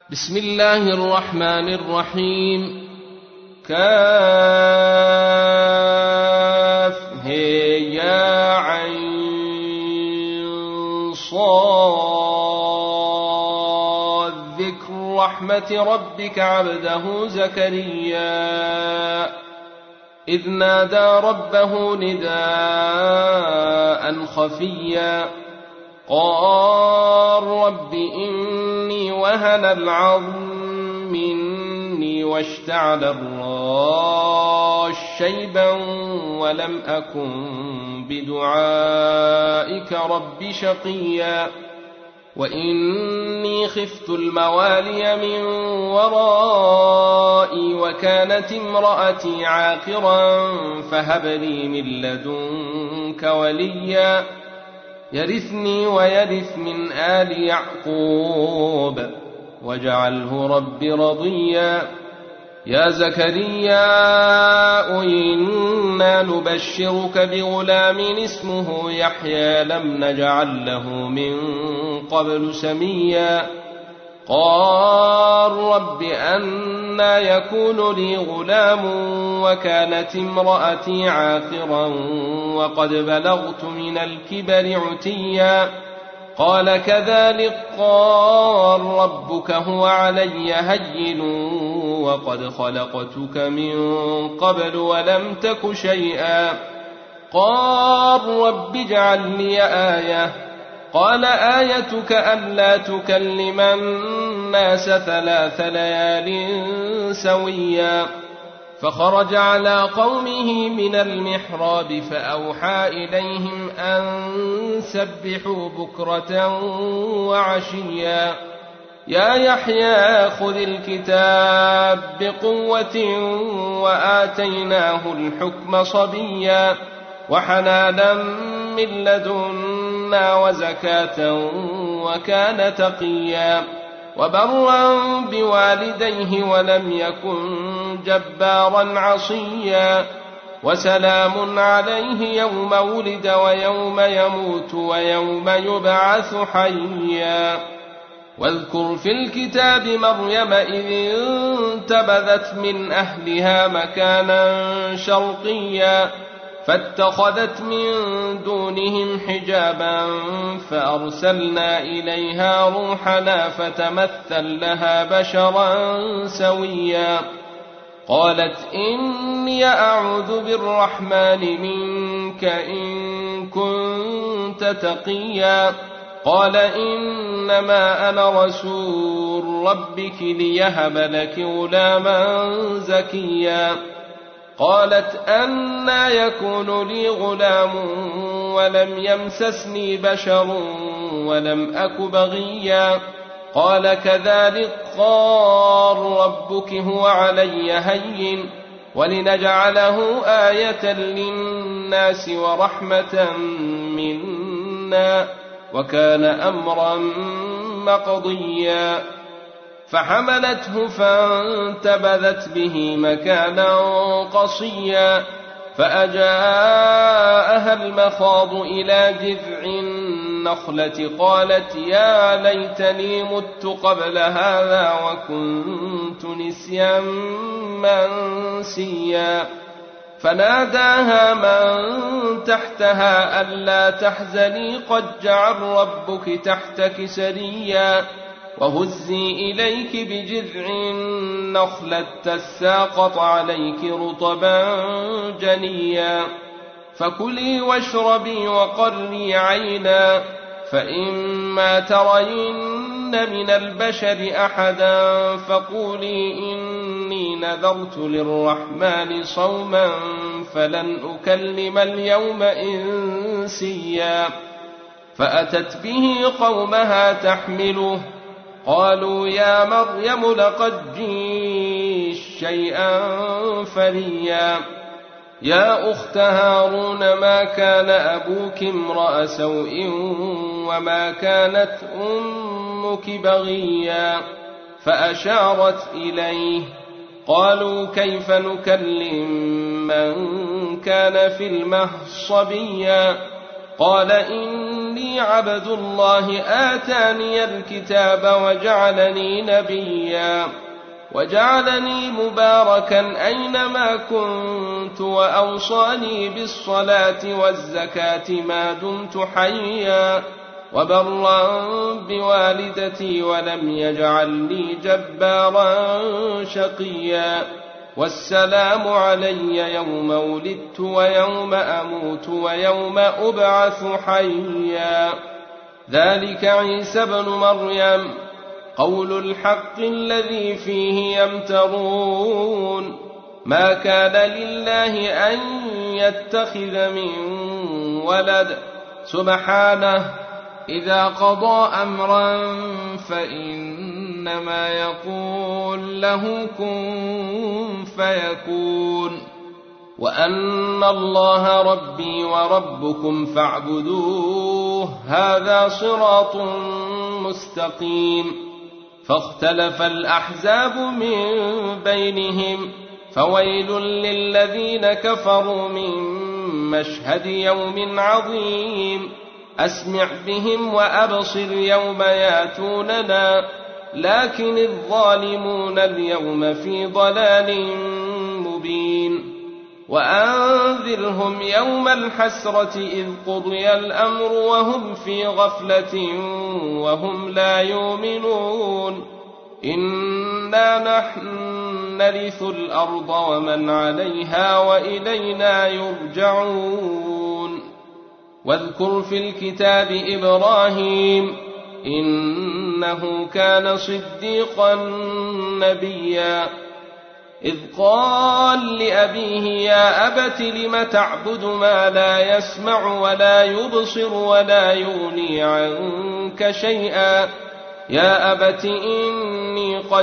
بسم الله الرحمن الرحيم. يا عين صاد ذكر رحمة ربك عبده زكريا إذ نادى ربه نداء خفيا قال رب إني وهن العظم مني واشتعل الراس شيبا ولم أكن بدعائك رب شقيا وإني خفت الموالي من ورائي وكانت امرأتي عاقرا فهب لي من لدنك وليا يرثني ويرث من آل يعقوب واجعله رب رضيا يا زكريا إنا نبشرك بغلام اسمه يحيى لم نجعل له من قبل سميا قال رب أنى يكون لي غلام وكانت امرأتي عاقرا وقد بلغت من الكبر عتيا قال كذلك قال ربك هو علي هين وقد خلقتك من قبل ولم تك شيئا قال رب اجعل لي آية قال آيتك ألا تكلم الناس 3 ليال سويا فخرج على قومه من المحراب فأوحى إليهم أن سبحوا بكرة وعشيا يا يحيى خذ الكتاب بقوة وآتيناه الحكم صبيا وحنانا من لدنا وزكاة وكان تقيا وبرا بوالديه ولم يكن جبارا عصيا وسلام عليه يوم ولد ويوم يموت ويوم يبعث حيا واذكر في الكتاب مريم إذ انتبذت من أهلها مكانا شرقيا فاتخذت من دونهم حجابا فأرسلنا إليها روحنا فتمثل لها بشرا سويا قالت إني أعوذ بالرحمن منك إن كنت تقيا قال إنما أنا رسول ربك ليهب لك غلاما زكيا قالت أنى يكون لي غلام ولم يمسسني بشر ولم أك بغيا قال كذلك قال ربك هو علي هين ولنجعله آية للناس ورحمة منا وكان أمرا مقضيا فحملته فانتبذت به مكانا قصيا فأجاءها المخاض إلى جذع النخلة قالت يا ليتني مت قبل هذا وكنت نسيا منسيا فناداها من تحتها ألا تحزني قد جعل ربك تحتك سريا وهزي إليك بجذع النخلة تساقط عليك رطبا جنيا فكلي واشربي وقري عينا فإما ترين من البشر أحدا فقولي إني نذرت للرحمن صوما فلن أكلم اليوم إنسيا فأتت به قومها تحمله قالوا يا مريم لقد جئت شيئا فريا يا أخت هارون ما كان أبوك امرأ سوء وما كانت أمك بغيا فأشارت إليه قالوا كيف نكلم من كان في المهد صبيا قال إني عبد الله آتاني الكتاب وجعلني نبيا وجعلني مباركا أينما كنت وأوصاني بالصلاة والزكاة ما دمت حيا وبرا بوالدتي ولم يجعلني جبارا شقيا والسلام علي يوم ولدت ويوم أموت ويوم أبعث حيا ذلك عيسى بن مريم قول الحق الذي فيه يمترون ما كان لله أن يتخذ من ولد سبحانه إذا قضى أمرا فإنما يقول له كن فيكون وأن الله ربي وربكم فاعبدوه هذا صراط مستقيم فاختلف الأحزاب من بينهم فويل للذين كفروا من مشهد يوم عظيم أسمع بهم وأبصر يوم ياتوننا لكن الظالمون اليوم في ضلال مبين وأنذرهم يوم الحسرة إذ قضي الأمر وهم في غفلة وهم لا يؤمنون إنا نحن نرث الأرض ومن عليها وإلينا يرجعون واذكر في الكتاب إبراهيم إنه كان صديقا نبيا إذ قال لأبيه يا أبت لم تعبد ما لا يسمع ولا يبصر ولا يغني عنك شيئا يا أبت إني قد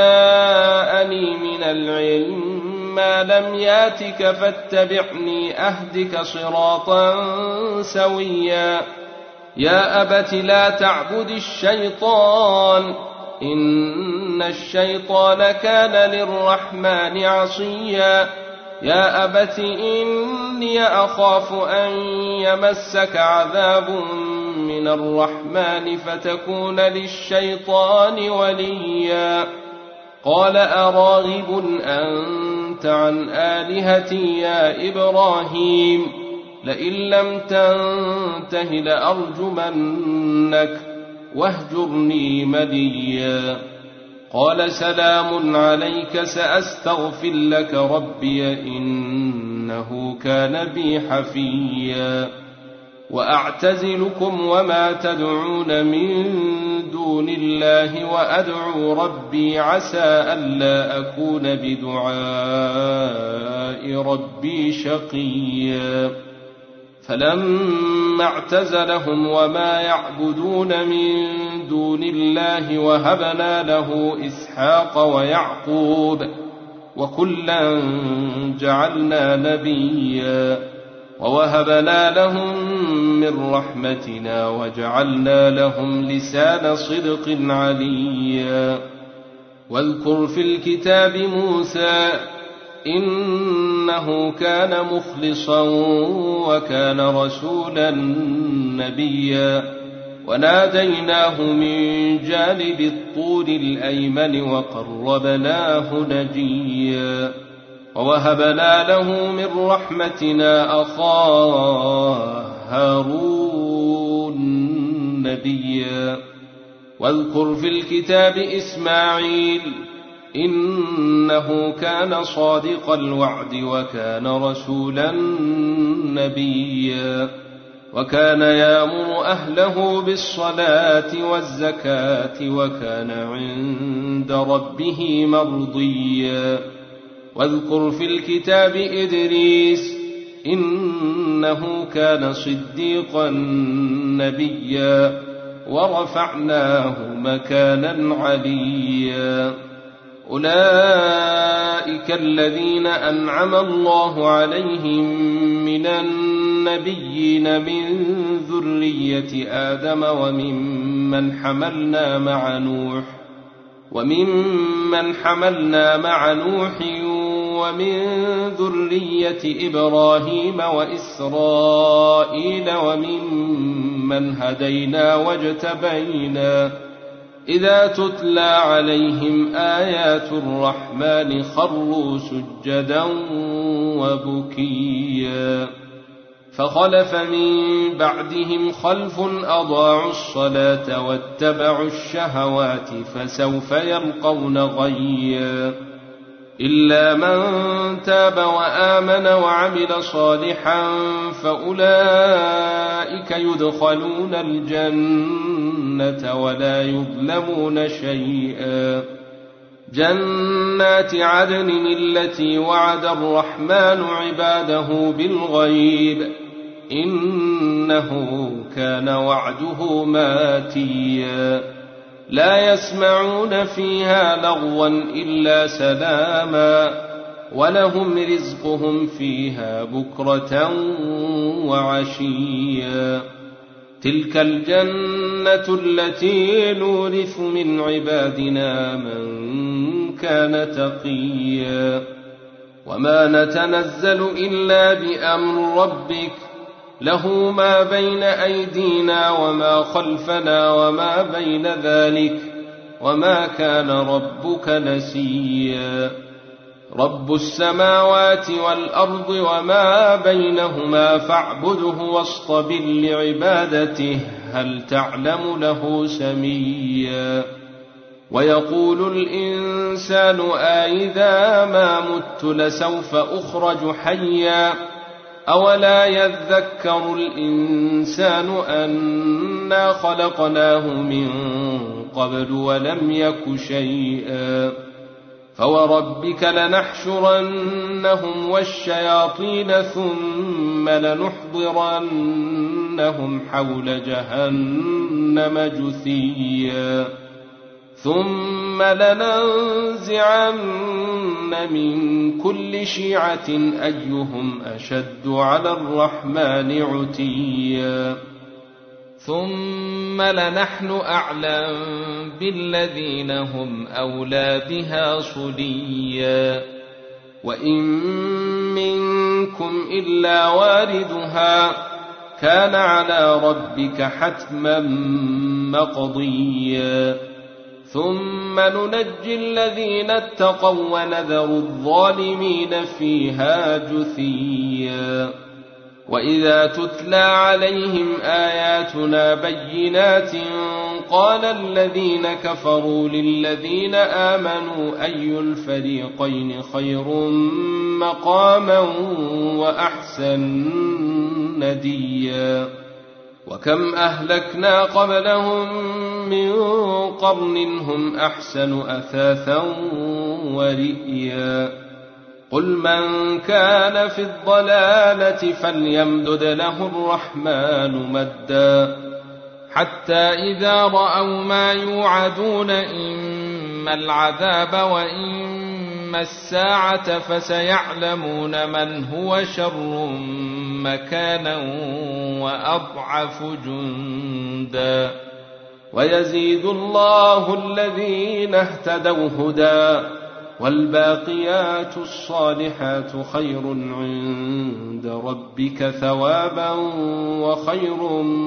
جاءني من العلم ما لم ياتك فاتبعني أهدك صراطا سويا يا أبت لا تعبد الشيطان إن الشيطان كان للرحمن عصيا يا أبت إني أخاف أن يمسك عذاب من الرحمن فتكون للشيطان وليا قال أراغب أنت عن آلهتي يا إبراهيم لئن لم تنته لأرجمنك واهجرني مليا قال سلام عليك سأستغفر لك ربي إنه كان بي حفيا وأعتزلكم وما تدعون من دون الله وأدعو ربي عسى ألا أكون بدعاء ربي شقيا فلما اعتزلهم وما يعبدون من دون الله وهبنا له إسحاق ويعقوب وكلا جعلنا نبيا ووهبنا لهم من رحمتنا وجعلنا لهم لسان صدق عليا واذكر في الكتاب موسى إنه كان مخلصا وكان رسولا نبيا وناديناه من جانب الطور الأيمن وقربناه نجيا ووهبنا له من رحمتنا أخاه هارون نبيا واذكر في الكتاب إسماعيل إنه كان صادق الوعد وكان رسولا نبيا وكان يأمر أهله بالصلاة والزكاة وكان عند ربه مرضيا واذكر في الكتاب إدريس إنه كان صديقا نبيا ورفعناه مكانا عليا أولئك الذين أنعم الله عليهم من النبيين من ذرية آدم وممن حملنا مع نوح ومن ذرية إبراهيم وإسرائيل وممن هدينا واجتبينا إذا تتلى عليهم آيات الرحمن خروا سجدا وبكيا فخلف من بعدهم خلف أضاعوا الصلاة واتبعوا الشهوات فسوف يلقون غيا إلا من تاب وآمن وعمل صالحا فأولئك يدخلون الجنة ولا يظلمون شيئا جنات عدن التي وعد الرحمن عباده بالغيب إنه كان وعده ماتيا لا يسمعون فيها لغوا إلا سلاما ولهم رزقهم فيها بكرة وعشيا تلك الجنة التي نورث من عبادنا من كان تقيا وما نتنزل إلا بأمر ربك له ما بين أيدينا وما خلفنا وما بين ذلك وما كان ربك نسيا رب السماوات والأرض وما بينهما فاعبده واصطبر لعبادته هل تعلم له سميا ويقول الإنسان أإذا ما مت لسوف أخرج حيا أولا يذكر الإنسان أنا خلقناه من قبل ولم يك شيئا فوربك لنحشرنهم والشياطين ثم لنحضرنهم حول جهنم جثيا ثم لننزعن من كل شيعة أيهم أشد على الرحمن عتيا ثم لنحن أعلم بالذين هم أولى بها صليا وإن منكم إلا واردها كان على ربك حتما مقضيا ثم ننجي الذين اتقوا ونذر الظالمين فيها جثيا وإذا تتلى عليهم آياتنا بينات قال الذين كفروا للذين آمنوا أي الفريقين خير مقاما وأحسن نديا وكم أهلكنا قبلهم من قرن هم أحسن أثاثا ورئيا قل من كان في الضلالة فليمدد له الرحمن مدا حتى إذا رأوا ما يوعدون إما العذاب وإما الساعة فسيعلمون من هو شر مكانا وأضعف جندا ويزيد الله الذين اهتدوا هدى والباقيات الصالحات خير عند ربك ثوابا وخير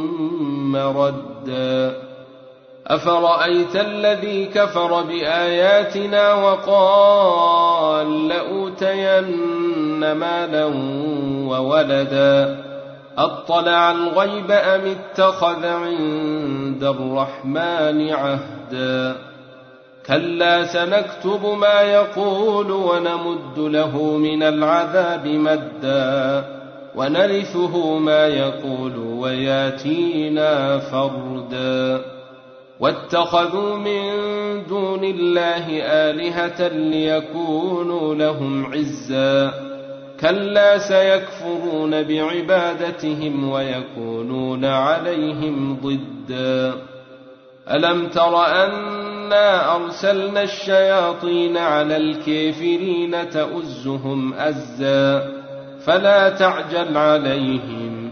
مردا أفرأيت الذي كفر بآياتنا وقال لأوتين مالا وولدا أطلع الغيب أم اتخذ عند الرحمن عهدا كلا سنكتب ما يقول ونمد له من العذاب مدا ونرثه ما يقول وياتينا فردا واتخذوا من دون الله آلهة ليكونوا لهم عزا كلا سيكفرون بعبادتهم ويكونون عليهم ضدا ألم تر أنا أرسلنا الشياطين على الكافرين تؤزهم أزا فلا تعجل عليهم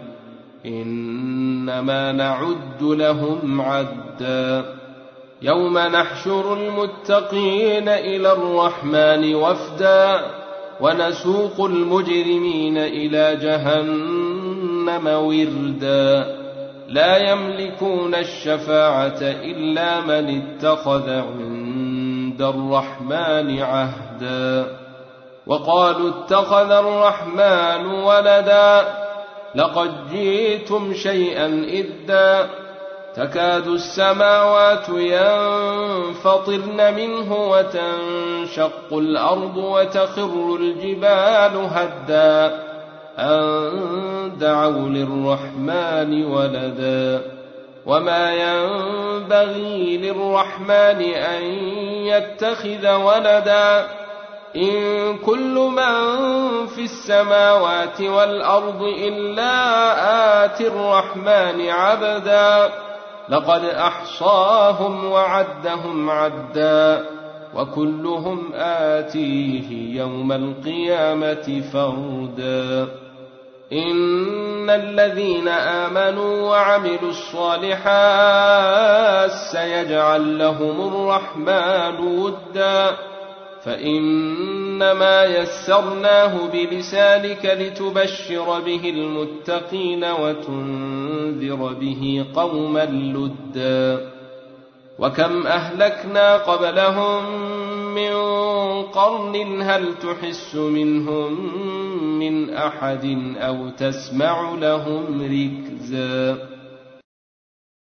إنما نعد لهم عدا يوم نحشر المتقين إلى الرحمن وفدا ونسوق المجرمين إلى جهنم وردا لا يملكون الشفاعة إلا من اتخذ عند الرحمن عهدا وقالوا اتخذ الرحمن ولدا لقد جئتم شيئا إدا تكاد السماوات ينفطرن منه وتنشق الأرض وتخر الجبال هدا أن دعوا للرحمن ولدا وما ينبغي للرحمن أن يتخذ ولدا إن كل من في السماوات والأرض إلا آتي الرحمن عبدا لقد أحصاهم وعدهم عدا وكلهم آتيه يوم القيامة فردا إن الذين آمنوا وعملوا الصالحات سيجعل لهم الرحمن ودا فإنما يسرناه بلسانك لتبشر به المتقين وتنذر به قوما لدا وكم أهلكنا قبلهم من قرن هل تحس منهم من أحد أو تسمع لهم ركزا